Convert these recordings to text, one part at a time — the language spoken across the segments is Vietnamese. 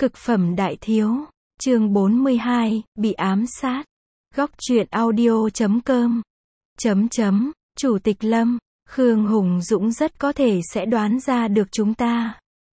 Cực phẩm đại thiếu, chương 42, bị ám sát. Góc truyện audio.com. Chủ tịch Lâm, Khương Hùng Dũng rất có thể sẽ đoán ra được chúng ta.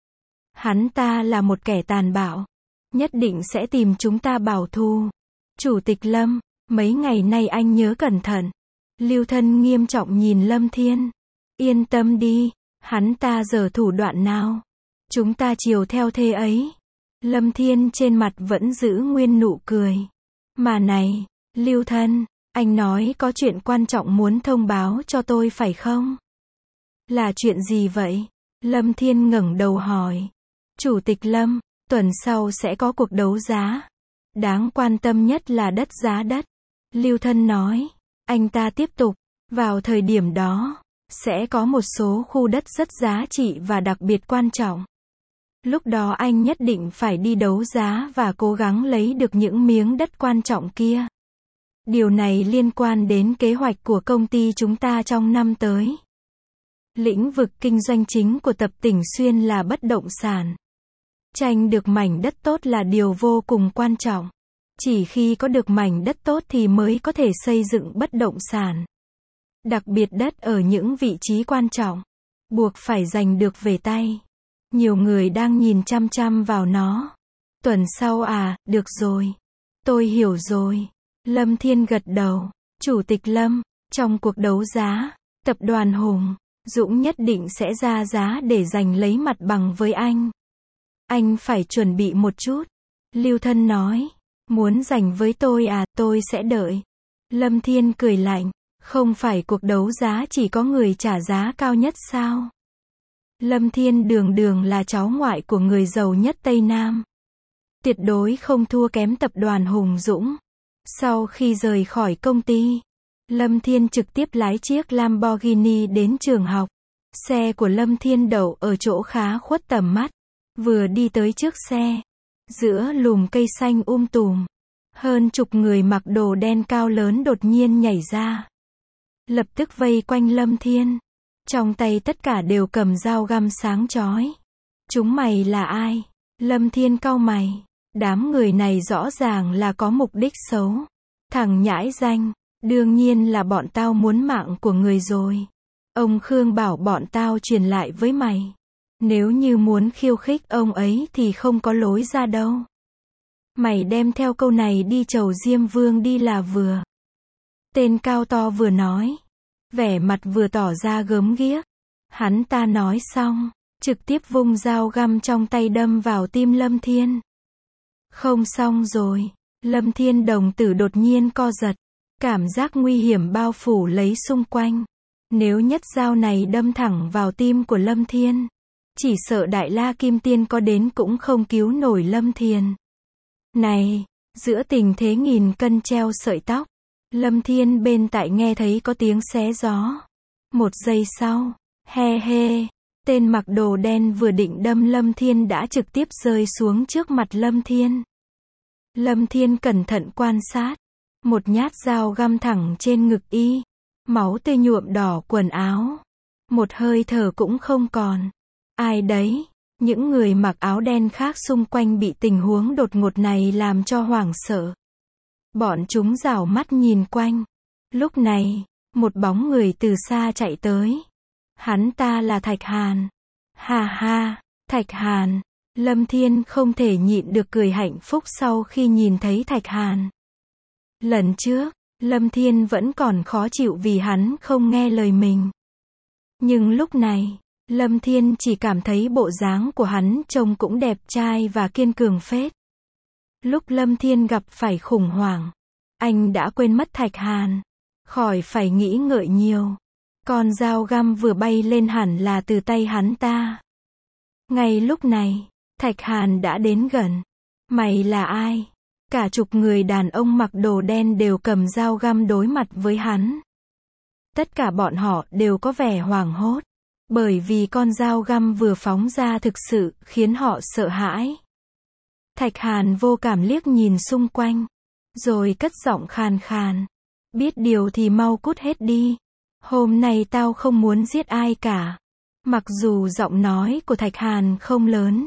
Hắn ta là một kẻ tàn bạo, nhất định sẽ tìm chúng ta báo thù. Chủ tịch Lâm, mấy ngày nay anh nhớ cẩn thận. Lưu Thân nghiêm trọng nhìn Lâm Thiên. Yên tâm đi, hắn ta giở thủ đoạn nào, chúng ta chiều theo thế ấy. Lâm Thiên trên mặt vẫn giữ nguyên nụ cười. Mà này, Lưu Thân, anh nói có chuyện quan trọng muốn thông báo cho tôi phải không? Là chuyện gì vậy? Lâm Thiên ngẩng đầu hỏi. Chủ tịch Lâm, tuần sau sẽ có cuộc đấu giá. Đáng quan tâm nhất là đất giá đất. Lưu Thân nói. Anh ta tiếp tục. Vào thời điểm đó, sẽ có một số khu đất rất giá trị và đặc biệt quan trọng. Lúc đó anh nhất định phải đi đấu giá và cố gắng lấy được những miếng đất quan trọng kia. Điều này liên quan đến kế hoạch của công ty chúng ta trong năm tới. Lĩnh vực kinh doanh chính của tập Tỉnh Xuyên là bất động sản. Tranh được mảnh đất tốt là điều vô cùng quan trọng. Chỉ khi có được mảnh đất tốt thì mới có thể xây dựng bất động sản. Đặc biệt đất ở những vị trí quan trọng, buộc phải giành được về tay. Nhiều người đang nhìn chăm chăm vào nó. Tuần sau à, được rồi. Tôi hiểu rồi. Lâm Thiên gật đầu. Chủ tịch Lâm, trong cuộc đấu giá, tập đoàn Hùng Dũng nhất định sẽ ra giá để giành lấy mặt bằng với anh. Anh phải chuẩn bị một chút. Lưu Thân nói. Muốn giành với tôi à, tôi sẽ đợi. Lâm Thiên cười lạnh. Không phải cuộc đấu giá chỉ có người trả giá cao nhất sao? Lâm Thiên đường là cháu ngoại của người giàu nhất Tây Nam. Tuyệt đối không thua kém tập đoàn Hùng Dũng. Sau khi rời khỏi công ty, Lâm Thiên trực tiếp lái chiếc Lamborghini đến trường học. Xe của Lâm Thiên đậu ở chỗ khá khuất tầm mắt. Vừa đi tới trước xe, giữa lùm cây xanh tùm, hơn chục người mặc đồ đen cao lớn đột nhiên nhảy ra. Lập tức vây quanh Lâm Thiên. Trong tay tất cả đều cầm dao găm sáng chói. Chúng mày là ai? Lâm Thiên cau mày. Đám người này rõ ràng là có mục đích xấu. Thằng nhãi danh, đương nhiên là bọn tao muốn mạng của người rồi. Ông Khương bảo bọn tao truyền lại với mày. Nếu như muốn khiêu khích ông ấy thì không có lối ra đâu. Mày đem theo câu này đi chầu Diêm Vương đi là vừa. Tên cao to vừa nói. Vẻ mặt vừa tỏ ra gớm ghiếc. Hắn ta nói xong, trực tiếp vung dao găm trong tay đâm vào tim Lâm Thiên. Không xong rồi. Lâm Thiên đồng tử đột nhiên co giật. Cảm giác nguy hiểm bao phủ lấy xung quanh. Nếu nhất dao này đâm thẳng vào tim của Lâm Thiên, chỉ sợ Đại La Kim Tiên có đến cũng không cứu nổi Lâm Thiên. Này, giữa tình thế nghìn cân treo sợi tóc, Lâm Thiên bên tại nghe thấy có tiếng xé gió. Một giây sau, he he, tên mặc đồ đen vừa định đâm Lâm Thiên đã trực tiếp rơi xuống trước mặt Lâm Thiên. Lâm Thiên cẩn thận quan sát. Một nhát dao găm thẳng trên ngực y. Máu tươi nhuộm đỏ quần áo. Một hơi thở cũng không còn. Ai đấy? Những người mặc áo đen khác xung quanh bị tình huống đột ngột này làm cho hoảng sợ. Bọn chúng rảo mắt nhìn quanh. Lúc này, một bóng người từ xa chạy tới. Hắn ta là Thạch Hàn. Ha ha, Thạch Hàn. Lâm Thiên không thể nhịn được cười hạnh phúc sau khi nhìn thấy Thạch Hàn. Lần trước, Lâm Thiên vẫn còn khó chịu vì hắn không nghe lời mình. Nhưng lúc này, Lâm Thiên chỉ cảm thấy bộ dáng của hắn trông cũng đẹp trai và kiên cường phết. Lúc Lâm Thiên gặp phải khủng hoảng, anh đã quên mất Thạch Hàn. Khỏi phải nghĩ ngợi nhiều. Con dao găm vừa bay lên hẳn là từ tay hắn ta. Ngay lúc này, Thạch Hàn đã đến gần. Mày là ai? Cả chục người đàn ông mặc đồ đen đều cầm dao găm đối mặt với hắn. Tất cả bọn họ đều có vẻ hoảng hốt. Bởi vì con dao găm vừa phóng ra thực sự khiến họ sợ hãi. Thạch Hàn vô cảm liếc nhìn xung quanh. Rồi cất giọng khàn khàn. Biết điều thì mau cút hết đi. Hôm nay tao không muốn giết ai cả. Mặc dù giọng nói của Thạch Hàn không lớn,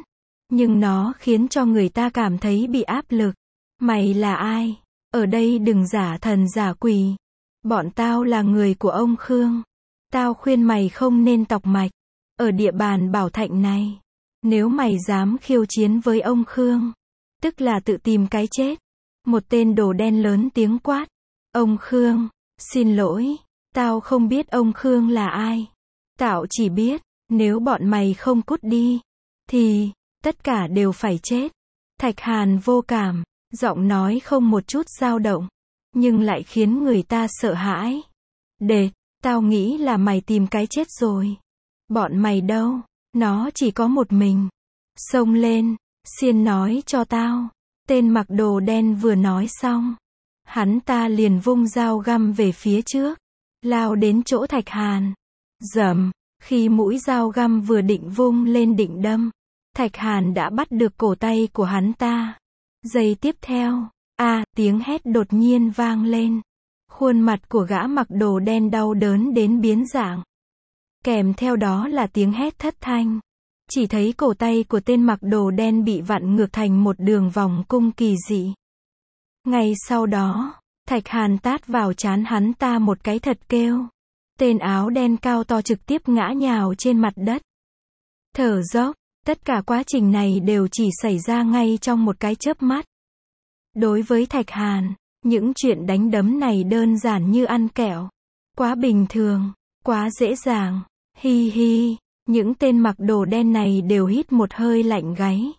Nhưng nó khiến cho người ta cảm thấy bị áp lực. Mày là ai? Ở đây đừng giả thần giả quỷ. Bọn tao là người của ông Khương. Tao khuyên mày không nên tọc mạch. Ở địa bàn Bảo Thạnh này. Nếu mày dám khiêu chiến với ông Khương. Tức là tự tìm cái chết. Một tên đồ đen lớn tiếng quát. Ông Khương, xin lỗi. Tao không biết ông Khương là ai. Tao chỉ biết, nếu bọn mày không cút đi, thì, tất cả đều phải chết. Thạch Hàn vô cảm, giọng nói không một chút dao động, nhưng lại khiến người ta sợ hãi. Đệt, tao nghĩ là mày tìm cái chết rồi. Bọn mày đâu, nó chỉ có một mình. Xông lên, xiên nói cho tao. Tên mặc đồ đen vừa nói xong, hắn ta liền vung dao găm về phía trước, lao đến chỗ Thạch Hàn. Rầm, khi mũi dao găm vừa định vung lên định đâm, Thạch Hàn đã bắt được cổ tay của hắn ta. Giây tiếp theo, tiếng hét đột nhiên vang lên. Khuôn mặt của gã mặc đồ đen đau đớn đến biến dạng. Kèm theo đó là tiếng hét thất thanh. Chỉ thấy cổ tay của tên mặc đồ đen bị vặn ngược thành một đường vòng cung kỳ dị. Ngay sau đó, Thạch Hàn tát vào trán hắn ta một cái thật kêu. Tên áo đen cao to trực tiếp ngã nhào trên mặt đất. Thở dốc, tất cả quá trình này đều chỉ xảy ra ngay trong một cái chớp mắt. Đối với Thạch Hàn, những chuyện đánh đấm này đơn giản như ăn kẹo. Quá bình thường, quá dễ dàng. Hi hi, những tên mặc đồ đen này đều hít một hơi lạnh gáy.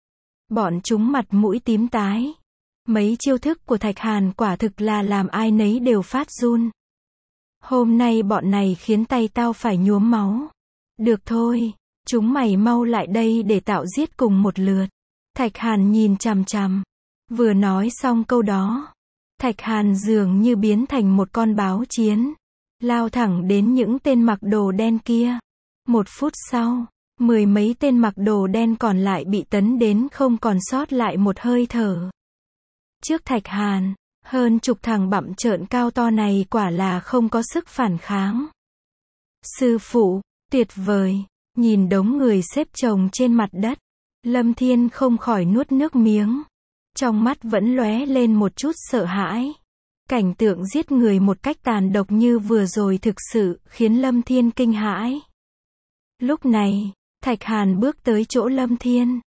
Bọn chúng mặt mũi tím tái. Mấy chiêu thức của Thạch Hàn quả thực là làm ai nấy đều phát run. Hôm nay bọn này khiến tay tao phải nhuốm máu. Được thôi, chúng mày mau lại đây để tao giết cùng một lượt. Thạch Hàn nhìn chằm chằm. Vừa nói xong câu đó, Thạch Hàn dường như biến thành một con báo chiến, lao thẳng đến những tên mặc đồ đen kia. 1 phút sau, 10 mấy tên mặc đồ đen còn lại bị tấn đến không còn sót lại một hơi thở. Trước Thạch Hàn, hơn chục thằng bặm trợn cao to này quả là không có sức phản kháng. Sư phụ, tuyệt vời, nhìn đống người xếp chồng trên mặt đất, Lâm Thiên không khỏi nuốt nước miếng. Trong mắt vẫn lóe lên một chút sợ hãi. Cảnh tượng giết người một cách tàn độc như vừa rồi thực sự khiến Lâm Thiên kinh hãi. Lúc này, Thạch Hàn bước tới chỗ Lâm Thiên.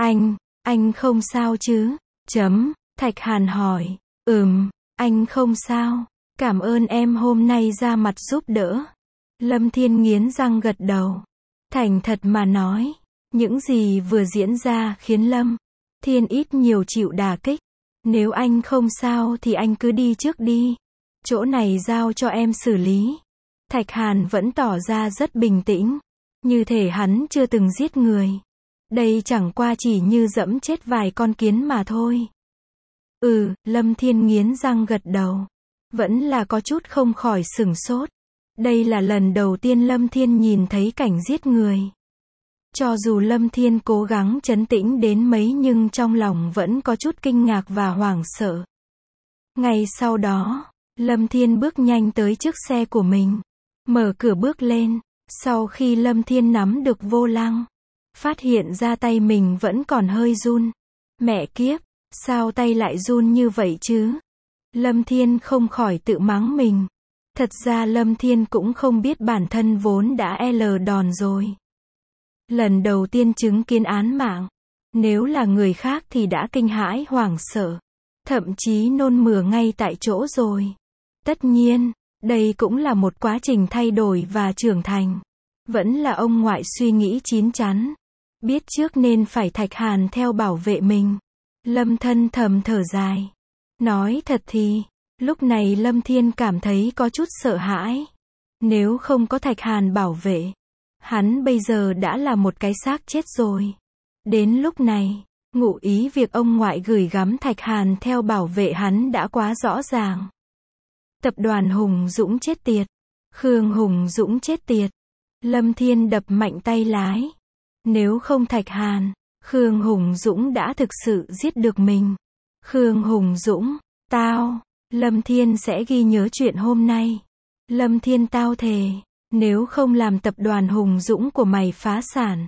Anh không sao chứ? Thạch Hàn hỏi. Anh không sao. Cảm ơn em hôm nay ra mặt giúp đỡ. Lâm Thiên nghiến răng gật đầu. Thành thật mà nói, những gì vừa diễn ra khiến Lâm Thiên ít nhiều chịu đả kích. Nếu anh không sao thì anh cứ đi trước đi. Chỗ này giao cho em xử lý. Thạch Hàn vẫn tỏ ra rất bình tĩnh. Như thể hắn chưa từng giết người. Đây chẳng qua chỉ như dẫm chết vài con kiến mà thôi. Lâm Thiên nghiến răng gật đầu. Vẫn là có chút không khỏi sửng sốt. Đây là lần đầu tiên Lâm Thiên nhìn thấy cảnh giết người. Cho dù Lâm Thiên cố gắng trấn tĩnh đến mấy nhưng trong lòng vẫn có chút kinh ngạc và hoảng sợ. Ngay sau đó, Lâm Thiên bước nhanh tới trước xe của mình. Mở cửa bước lên. Sau khi Lâm Thiên nắm được vô lăng, phát hiện ra tay mình vẫn còn hơi run. Mẹ kiếp, sao tay lại run như vậy chứ? Lâm Thiên không khỏi tự mắng mình. Thật ra Lâm Thiên cũng không biết bản thân vốn đã đòn rồi. Lần đầu tiên chứng kiến án mạng. Nếu là người khác thì đã kinh hãi hoảng sợ. Thậm chí nôn mửa ngay tại chỗ rồi. Tất nhiên, đây cũng là một quá trình thay đổi và trưởng thành. Vẫn là ông ngoại suy nghĩ chín chắn. Biết trước nên phải Thạch Hàn theo bảo vệ mình. Lâm Thân thầm thở dài. Nói thật thì, lúc này Lâm Thiên cảm thấy có chút sợ hãi. Nếu không có Thạch Hàn bảo vệ, hắn bây giờ đã là một cái xác chết rồi. Đến lúc này, ngụ ý việc ông ngoại gửi gắm Thạch Hàn theo bảo vệ hắn đã quá rõ ràng. Tập đoàn Hùng Dũng chết tiệt. Khương Hùng Dũng chết tiệt. Lâm Thiên đập mạnh tay lái. Nếu không Thạch Hàn, Khương Hùng Dũng đã thực sự giết được mình. Khương Hùng Dũng, Lâm Thiên sẽ ghi nhớ chuyện hôm nay. Lâm Thiên tao thề, nếu không làm tập đoàn Hùng Dũng của mày phá sản,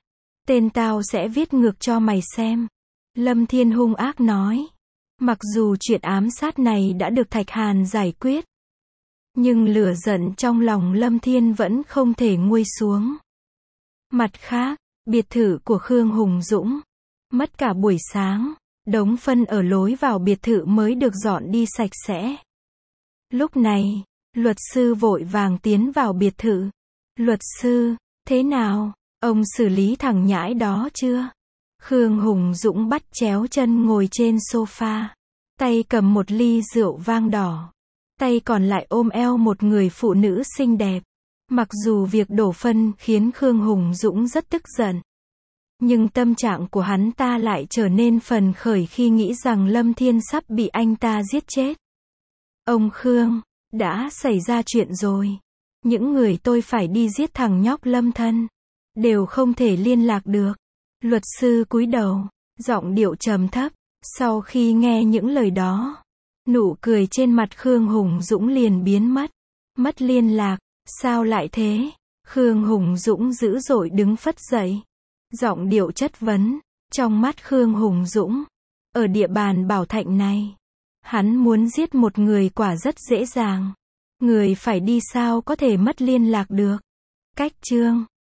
Tên tao sẽ viết ngược cho mày xem. Lâm Thiên hung ác nói. Mặc dù chuyện ám sát này đã được Thạch Hàn giải quyết, nhưng lửa giận trong lòng Lâm Thiên vẫn không thể nguôi xuống. Mặt khác, biệt thự của Khương Hùng Dũng, mất cả buổi sáng, đống phân ở lối vào biệt thự mới được dọn đi sạch sẽ. Lúc này, luật sư vội vàng tiến vào biệt thự. Luật sư, thế nào? Ông xử lý thằng nhãi đó chưa? Khương Hùng Dũng bắt chéo chân ngồi trên sofa, tay cầm một ly rượu vang đỏ, tay còn lại ôm eo một người phụ nữ xinh đẹp. Mặc dù việc đổ phân khiến Khương Hùng Dũng rất tức giận, nhưng tâm trạng của hắn ta lại trở nên phấn khởi khi nghĩ rằng Lâm Thiên sắp bị anh ta giết chết. Ông Khương, đã xảy ra chuyện rồi. Những người tôi phải đi giết thằng nhóc Lâm Thân, đều không thể liên lạc được. Luật sư cúi đầu, giọng điệu trầm thấp. Sau khi nghe những lời đó, nụ cười trên mặt Khương Hùng Dũng liền biến mất. Mất liên lạc, sao lại thế? Khương Hùng Dũng dữ dội đứng phất dậy. Giọng điệu chất vấn. Trong mắt Khương Hùng Dũng, ở địa bàn Bảo Thạnh này, hắn muốn giết một người quả rất dễ dàng. Người phải đi sao có thể mất liên lạc được. Cách chương